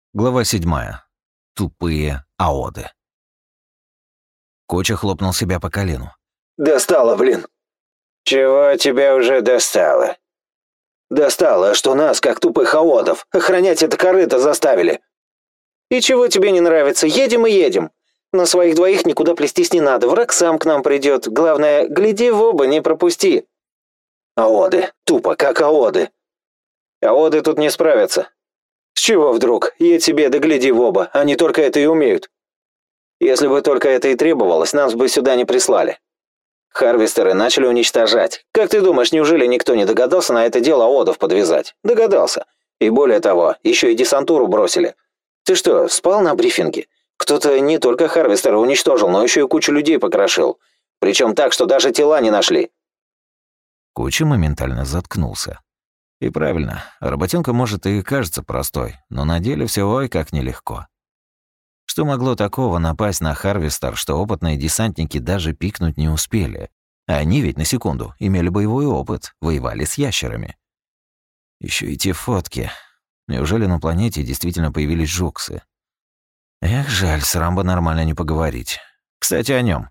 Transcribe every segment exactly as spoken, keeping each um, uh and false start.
Глава седьмая. Тупые аоды. Коча хлопнул себя по колену. «Достало, блин!» «Чего тебя уже достало?» «Достало, что нас, как тупых аодов, охранять это корыто заставили!» «И чего тебе не нравится? Едем и едем! На своих двоих никуда плестись не надо, враг сам к нам придет. Главное, гляди в оба, не пропусти!» «Аоды! Тупо, как аоды!» «Аоды тут не справятся!» «С чего вдруг? Едь себе да гляди в оба, они только это и умеют!» «Если бы только это и требовалось, нас бы сюда не прислали!» Харвестеры начали уничтожать. Как ты думаешь, неужели никто не догадался на это дело аодов подвязать? Догадался. И более того, еще и десантуру бросили. Ты что, спал на брифинге? Кто-то не только Харвестера уничтожил, но еще и кучу людей покрошил. Причем так, что даже тела не нашли. Куча моментально заткнулся. И правильно, работенка может и кажется простой, но на деле все ой как нелегко. Что могло такого напасть на Харвестер, что опытные десантники даже пикнуть не успели? А они ведь, на секунду, имели боевой опыт, воевали с ящерами. Еще и те фотки. Неужели на планете действительно появились жуксы? Эх, жаль, с Рамбо нормально не поговорить. Кстати, о нем.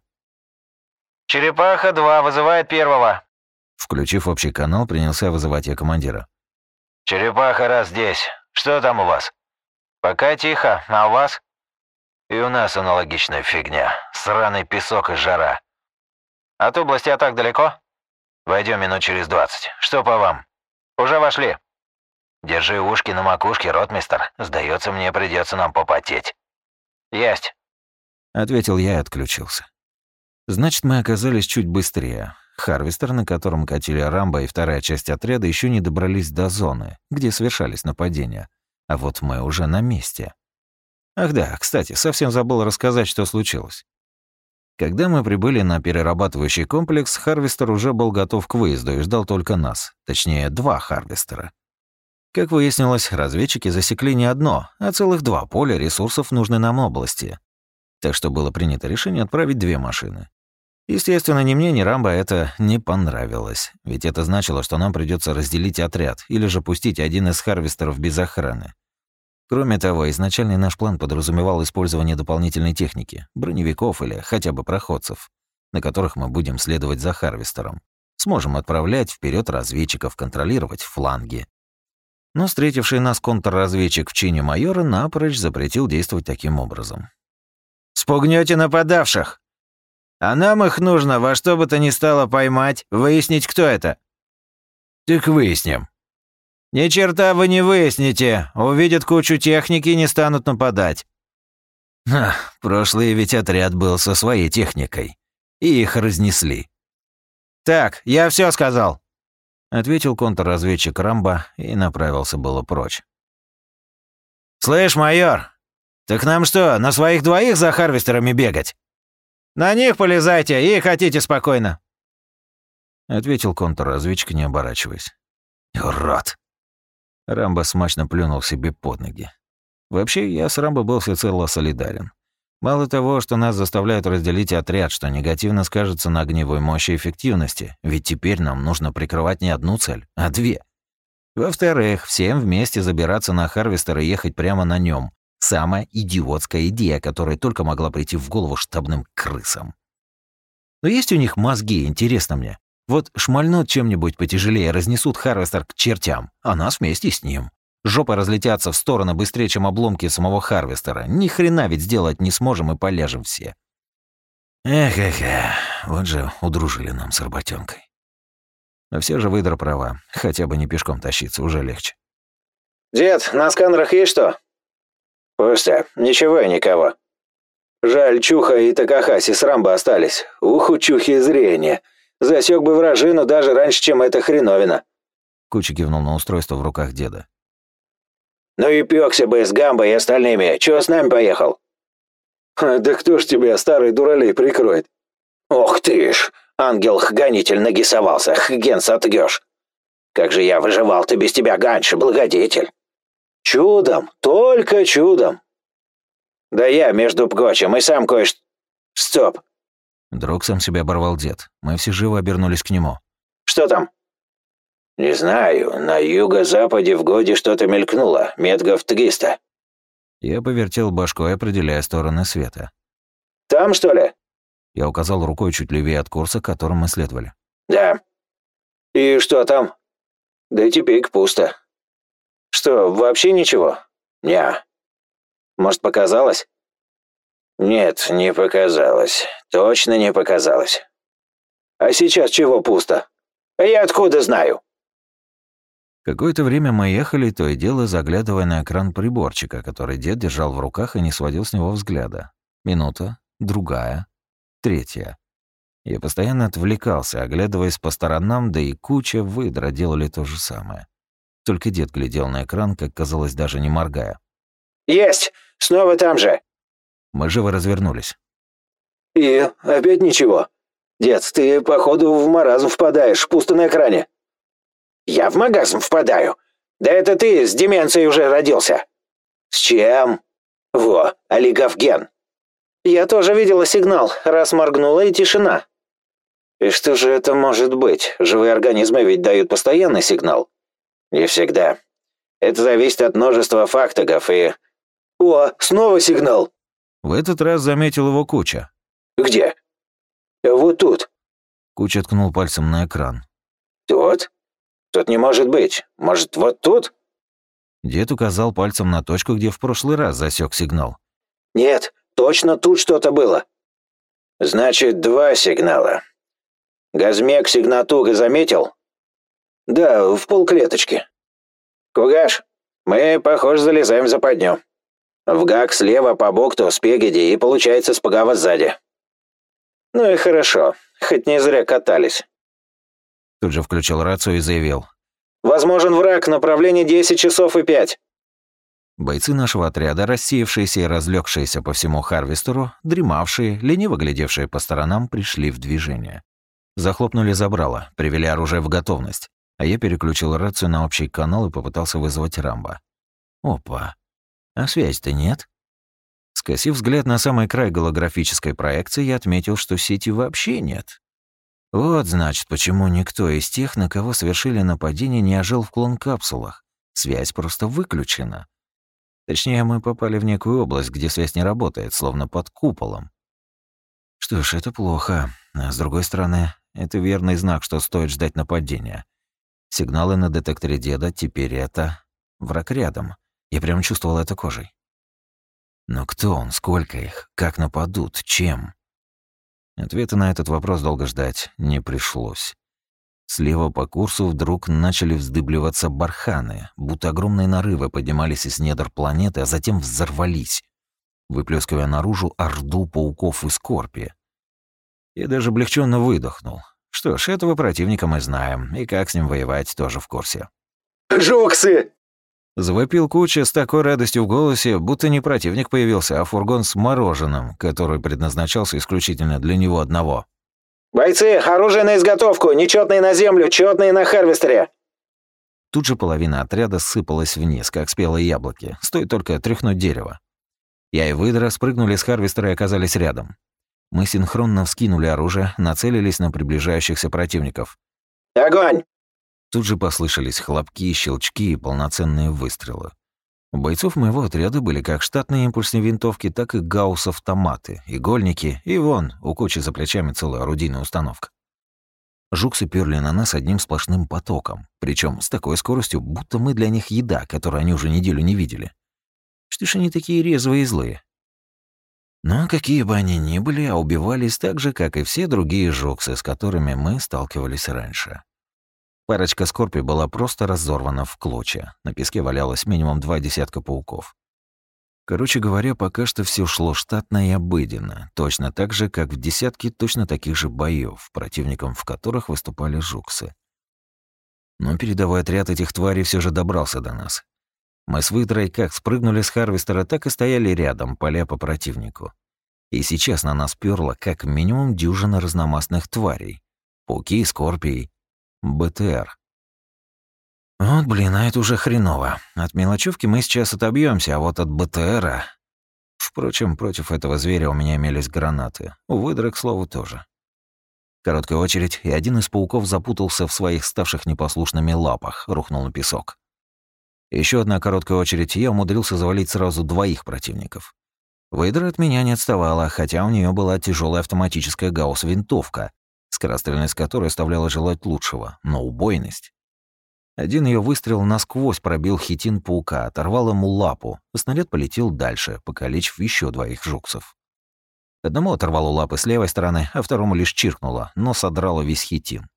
«Черепаха-два вызывает первого». Включив общий канал, принялся вызывать я командира. «Черепаха раз здесь. Что там у вас?» «Пока тихо, а у вас?» «И у нас аналогичная фигня. Сраный песок и жара». «От области атак далеко?» «Войдем минут через двадцать. Что по вам?» «Уже вошли». «Держи ушки на макушке, ротмистер. Сдается мне, придется нам попотеть». «Есть», — ответил я и отключился. Значит, мы оказались чуть быстрее. Харвестер, на котором катили Рамбо и вторая часть отряда, еще не добрались до зоны, где совершались нападения. А вот мы уже на месте. Ах да, кстати, совсем забыл рассказать, что случилось. Когда мы прибыли на перерабатывающий комплекс, Харвестер уже был готов к выезду и ждал только нас. Точнее, два Харвестера. Как выяснилось, разведчики засекли не одно, а целых два поля ресурсов в нужной нам области. Так что было принято решение отправить две машины. Естественно, ни мне, ни Рамбо это не понравилось, ведь это значило, что нам придется разделить отряд или же пустить один из Харвестеров без охраны. Кроме того, изначальный наш план подразумевал использование дополнительной техники, броневиков или хотя бы проходцев, на которых мы будем следовать за Харвестером. Сможем отправлять вперед разведчиков, контролировать фланги. Но встретивший нас контрразведчик в чине майора напрочь запретил действовать таким образом. «Спугнёте нападавших! А нам их нужно во что бы то ни стало поймать, выяснить, кто это». «Так выясним». «Ни черта вы не выясните. Увидят кучу техники и не станут нападать». Ха, прошлый ведь отряд был со своей техникой. И их разнесли. «Так, я все сказал», — ответил контрразведчик Рамбо и направился было прочь. «Слышь, майор, так нам что, на своих двоих за Харвестерами бегать?» «На них полезайте и хотите спокойно», — ответил контрразведчик, не оборачиваясь. «Урод!» Рамбо смачно плюнул себе под ноги. Вообще, я с Рамбо был всецело солидарен. Мало того, что нас заставляют разделить отряд, что негативно скажется на огневой мощи и эффективности, ведь теперь нам нужно прикрывать не одну цель, а две. Во-вторых, всем вместе забираться на Харвестер и ехать прямо на нем. Самая идиотская идея, которая только могла прийти в голову штабным крысам. Но есть у них мозги, интересно мне. Вот шмальнут чем-нибудь потяжелее, разнесут Харвестер к чертям, а нас вместе с ним. Жопы разлетятся в стороны быстрее, чем обломки самого Харвестера. Ни хрена ведь сделать не сможем и поляжем все. Эх-эх-эх, вот же удружили нам с работенкой. Но все же выдра права, хотя бы не пешком тащиться, уже легче. «Дед, на сканерах есть что?» «Пусто, ничего и никого. Жаль, Чуха и Такахаси с Рамбо остались. Ух, у Чухи зрение. Засек бы вражину даже раньше, чем эта хреновина». Куча кивнул на устройство в руках деда. «Ну и пёкся бы с Гамбой и остальными. Чего с нами поехал?» «Да кто ж тебя, старый дуралей, прикроет?» «Ох ты ж, ангел-гонитель нагисовался, хген сотгёшь. Как же я выживал-то без тебя, Ганьша, благодетель. Чудом, только чудом. Да я, между прочим, и сам кое-что... Стоп!» Друг сам себя оборвал дед. Мы все живо обернулись к нему. «Что там?» «Не знаю, на юго-западе в годе что-то мелькнуло, метгов триста». Я повертел башкой, определяя стороны света. «Там, что ли?» Я указал рукой чуть левее от курса, которым мы следовали. «Да». «И что там?» «Да и теперь пусто». «Что, вообще ничего?» «Не». «Может, показалось?» «Нет, не показалось. Точно не показалось». «А сейчас чего пусто?» «А я откуда знаю?» Какое-то время мы ехали, то и дело заглядывая на экран приборчика, который дед держал в руках и не сводил с него взгляда. Минута, другая, третья. Я постоянно отвлекался, оглядываясь по сторонам, да и куча выдра делали то же самое. Только дед глядел на экран, как казалось, даже не моргая. «Есть! Снова там же!» Мы живо развернулись. «И опять ничего? Дед, ты, походу, в маразм впадаешь, пусто на экране». «Я в маразм впадаю? Да это ты с деменцией уже родился». «С чем?» «Во, олигофген». «Я тоже видела сигнал, раз моргнула и тишина». «И что же это может быть? Живые организмы ведь дают постоянный сигнал». «Не всегда. Это зависит от множества факторов и...» «О, снова сигнал!» В этот раз заметил его Куча. «Где?» «Вот тут». Куча ткнул пальцем на экран. «Тут? Тут не может быть. Может, вот тут?» Дед указал пальцем на точку, где в прошлый раз засек сигнал. «Нет, точно тут что-то было». «Значит, два сигнала. Газмек сигнатуры заметил?» «Да, в полклеточки». «Кугаш, мы, похоже, залезаем в западню. В гак слева по бокту спереди и, получается, справа сзади». «Ну и хорошо, хоть не зря катались». Тут же включил рацию и заявил. «Возможен враг, направление десять часов и пять». Бойцы нашего отряда, рассеявшиеся и разлегшиеся по всему Харвестеру, дремавшие, лениво глядевшие по сторонам, пришли в движение. Захлопнули забрало, привели оружие в готовность, а я переключил рацию на общий канал и попытался вызвать Рамбо. Опа. А связи-то нет? Скосив взгляд на самый край голографической проекции, я отметил, что сети вообще нет. Вот, значит, почему никто из тех, на кого совершили нападение, не ожил в клон-капсулах. Связь просто выключена. Точнее, мы попали в некую область, где связь не работает, словно под куполом. Что ж, это плохо. А с другой стороны, это верный знак, что стоит ждать нападения. Сигналы на детекторе деда теперь это... враг рядом. Я прям чувствовал это кожей. Но кто он, сколько их, как нападут, чем? Ответа на этот вопрос долго ждать не пришлось. Слева по курсу вдруг начали вздыбливаться барханы, будто огромные нарывы поднимались из недр планеты, а затем взорвались, выплескивая наружу орду пауков и скорпи. Я даже облегченно выдохнул. Что ж, этого противника мы знаем, и как с ним воевать тоже в курсе. «Жуксы!» Завопил Куча с такой радостью в голосе, будто не противник появился, а фургон с мороженым, который предназначался исключительно для него одного. «Бойцы, оружие на изготовку, нечетные на землю, четные на Харвестере!» Тут же половина отряда сыпалась вниз, как спелые яблоки, стоит только тряхнуть дерево. Я и выдра спрыгнули с Харвестера и оказались рядом. Мы синхронно вскинули оружие, нацелились на приближающихся противников. «Огонь!» Тут же послышались хлопки, щелчки и полноценные выстрелы. У бойцов моего отряда были как штатные импульсные винтовки, так и гаусс-автоматы, игольники, и вон, у Кучи за плечами целая орудийная установка. Жуксы пёрли на нас одним сплошным потоком, причем с такой скоростью, будто мы для них еда, которую они уже неделю не видели. Что ж они такие резвые и злые? Но какие бы они ни были, а убивались так же, как и все другие жуксы, с которыми мы сталкивались раньше. Парочка скорпи была просто разорвана в клочья. На песке валялось минимум два десятка пауков. Короче говоря, пока что все шло штатно и обыденно, точно так же, как в десятке точно таких же боёв, противником в которых выступали жуксы. Но передовой отряд этих тварей все же добрался до нас. Мы с выдрой как спрыгнули с Харвестера, так и стояли рядом, поля по противнику. И сейчас на нас пёрло как минимум дюжина разномастных тварей. Пауки, скорпии, БТР. Вот, блин, а это уже хреново. От мелочевки мы сейчас отобьемся, а вот от БТРа... Впрочем, против этого зверя у меня имелись гранаты. У выдры, к слову, тоже. Короткая очередь, и один из пауков запутался в своих ставших непослушными лапах, рухнул на песок. Еще одна короткая очередь, и я умудрился завалить сразу двоих противников. Выдра от меня не отставала, хотя у нее была тяжелая автоматическая гаусс-винтовка, скорострельность которой оставляла желать лучшего, но убойность. Один ее выстрел насквозь пробил хитин паука, оторвал ему лапу, а снаряд полетел дальше, покалечив еще двоих жуксов. Одному оторвало лапы с левой стороны, а второму лишь чиркнуло, но содрало весь хитин.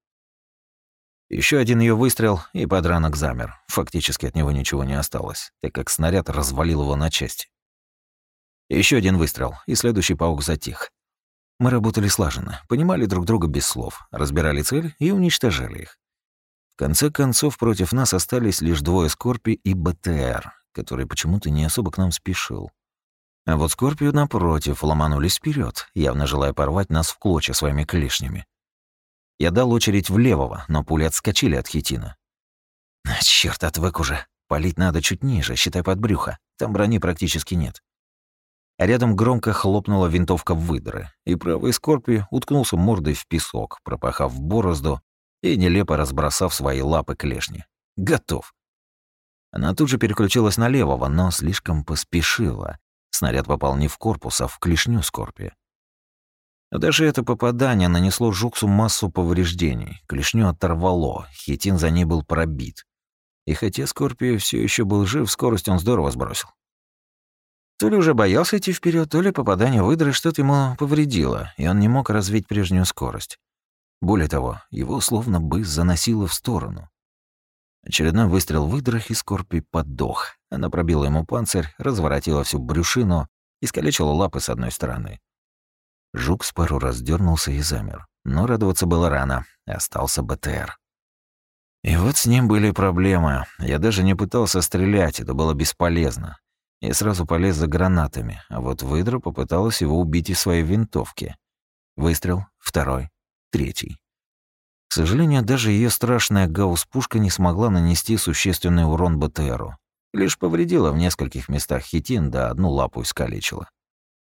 Еще один ее выстрел, и подранок замер. Фактически от него ничего не осталось, так как снаряд развалил его на части. Еще один выстрел, и следующий паук затих. Мы работали слаженно, понимали друг друга без слов, разбирали цель и уничтожали их. В конце концов, против нас остались лишь двое Скорпи и БТР, который почему-то не особо к нам спешил. А вот Скорпию, напротив, ломанулись вперед, явно желая порвать нас в клочья своими клешнями. Я дал очередь в левого, но пули отскочили от хитина. Черт, отвык уже. Палить надо чуть ниже, считай под брюхо. Там брони практически нет. А рядом громко хлопнула винтовка выдры, и правый Скорпий уткнулся мордой в песок, пропахав борозду и нелепо разбросав свои лапы клешни. Готов. Она тут же переключилась на левого, но слишком поспешила. Снаряд попал не в корпус, а в клешню Скорпия. Но даже это попадание нанесло Жуксу массу повреждений. Клешню оторвало, хитин за ней был пробит. И хотя Скорпий все еще был жив, скорость он здорово сбросил. То ли уже боялся идти вперед, то ли попадание выдры что-то ему повредило, и он не мог развить прежнюю скорость. Более того, его словно бы заносило в сторону. Очередной выстрел выдры, и Скорпий подох. Она пробила ему панцирь, разворотила всю брюшину, искалечила лапы с одной стороны. Жукс пару раз дернулся и замер. Но радоваться было рано. Остался БТР. И вот с ним были проблемы. Я даже не пытался стрелять, это было бесполезно. Я сразу полез за гранатами, а вот выдра попыталась его убить из своей винтовки. Выстрел, второй, третий. К сожалению, даже ее страшная гаусс-пушка не смогла нанести существенный урон БТРу. Лишь повредила в нескольких местах хитин, да одну лапу искалечила.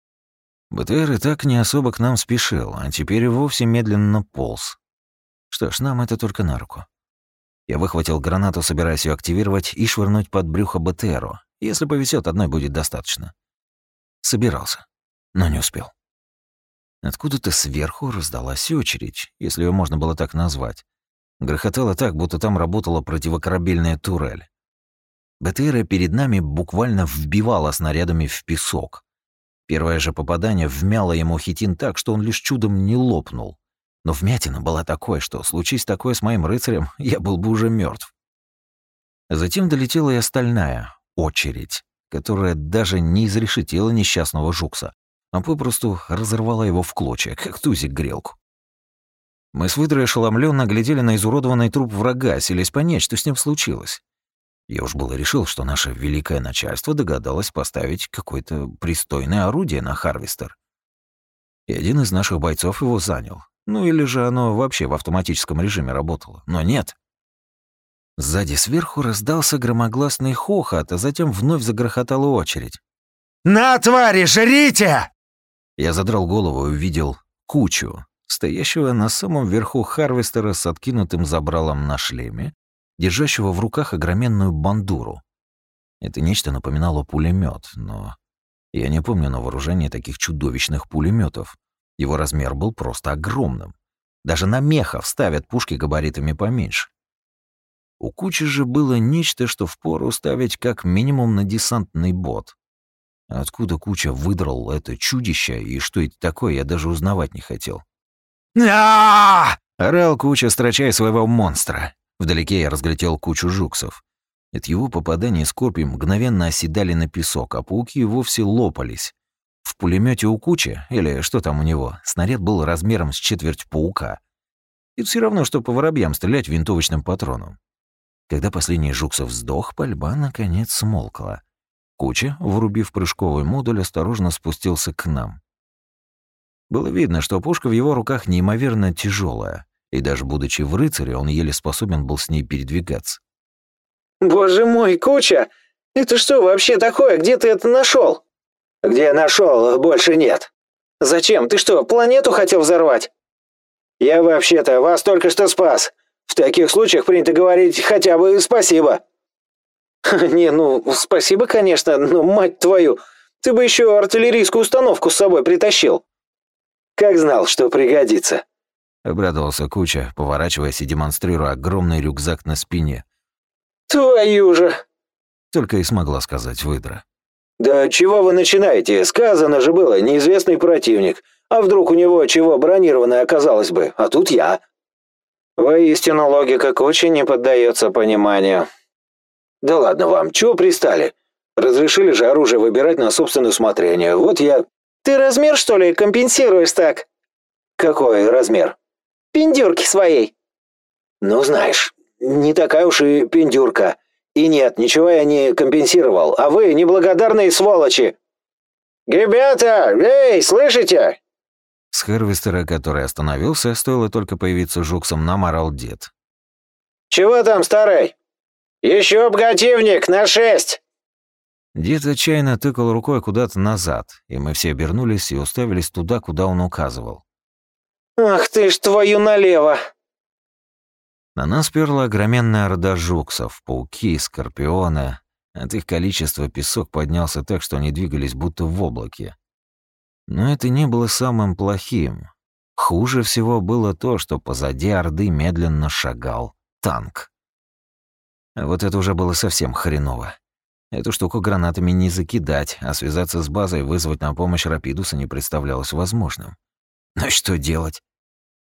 БТР и так не особо к нам спешил, а теперь и вовсе медленно полз. Что ж, нам это только на руку. Я выхватил гранату, собираясь ее активировать и швырнуть под брюхо БТРу. Если повезет, одной будет достаточно. Собирался, но не успел. Откуда-то сверху раздалась очередь, если ее можно было так назвать. Грохотало так, будто там работала противокорабельная турель. БТР перед нами буквально вбивала снарядами в песок. Первое же попадание вмяло ему хитин так, что он лишь чудом не лопнул. Но вмятина была такой, что, случись такое с моим рыцарем, я был бы уже мертв. Затем долетела и остальная очередь, которая даже не изрешетила несчастного Жукса, а попросту разорвала его в клочья, как тузик грелку. Мы с выдрой ошеломленно глядели на изуродованный труп врага, селись понять, что с ним случилось. Я уж было решил, что наше великое начальство догадалось поставить какое-то пристойное орудие на Харвестер. И один из наших бойцов его занял. Ну или же оно вообще в автоматическом режиме работало. Но нет. Сзади сверху раздался громогласный хохот, а затем вновь загрохотала очередь. «На, твари, жрите!» Я задрал голову и увидел Кучу, стоящего на самом верху Харвестера с откинутым забралом на шлеме, держащего в руках огроменную бандуру. Это нечто напоминало пулемет, но я не помню на вооружении таких чудовищных пулеметов. Его размер был просто огромным. Даже на мехов ставят пушки габаритами поменьше. У Кучи же было нечто, что впору ставить как минимум на десантный бот. Откуда Куча выдрал это чудище и что это такое, я даже узнавать не хотел. «А-а-а!» — орал Куча, строчая своего монстра. Вдалеке я разглядел кучу жуксов. От его попадания Скорпий мгновенно оседали на песок, а пауки вовсе лопались. В пулемете у Кучи, или что там у него, снаряд был размером с четверть паука. И все равно, что по воробьям стрелять винтовочным патроном. Когда последний жуксов сдох, пальба наконец смолкла. Куча, врубив прыжковый модуль, осторожно спустился к нам. Было видно, что пушка в его руках неимоверно тяжелая, и даже будучи в рыцаре, он еле способен был с ней передвигаться. «Боже мой, Куча! Это что вообще такое? Где ты это нашел? «Где нашел, больше нет». «Зачем? Ты что, планету хотел взорвать?» «Я вообще-то вас только что спас. В таких случаях принято говорить хотя бы спасибо». Не, ну, спасибо, конечно, но, мать твою, ты бы еще артиллерийскую установку с собой притащил. Как знал, что пригодится. Обрадовался Куча, поворачиваясь и демонстрируя огромный рюкзак на спине. Твою же! Только и смогла сказать выдра. Да чего вы начинаете? Сказано же было, неизвестный противник. А вдруг у него чего бронированное оказалось бы, а тут я. Воистину, логика Кучи не поддается пониманию. Да ладно вам, чего пристали? Разрешили же оружие выбирать на собственное усмотрение. Вот я... Ты размер, что ли, компенсируешь так? Какой размер? Пиндюрки своей. Ну, знаешь, не такая уж и пиндюрка. И нет, ничего я не компенсировал, а вы неблагодарные сволочи. Ребята, эй, слышите? С Харвестера, который остановился, стоило только появиться жуксом, нам орал дед. Чего там, старый? Еще противник на шесть. Дед отчаянно тыкал рукой куда-то назад, и мы все обернулись и уставились туда, куда он указывал. Ах ты ж твою налево! На нас перла огроменная орда жуксов, пауки, скорпионы. От их количества песок поднялся так, что они двигались будто в облаке. Но это не было самым плохим. Хуже всего было то, что позади орды медленно шагал танк. А вот это уже было совсем хреново. Эту штуку гранатами не закидать, а связаться с базой и вызвать на помощь Рапидуса не представлялось возможным. Но что делать?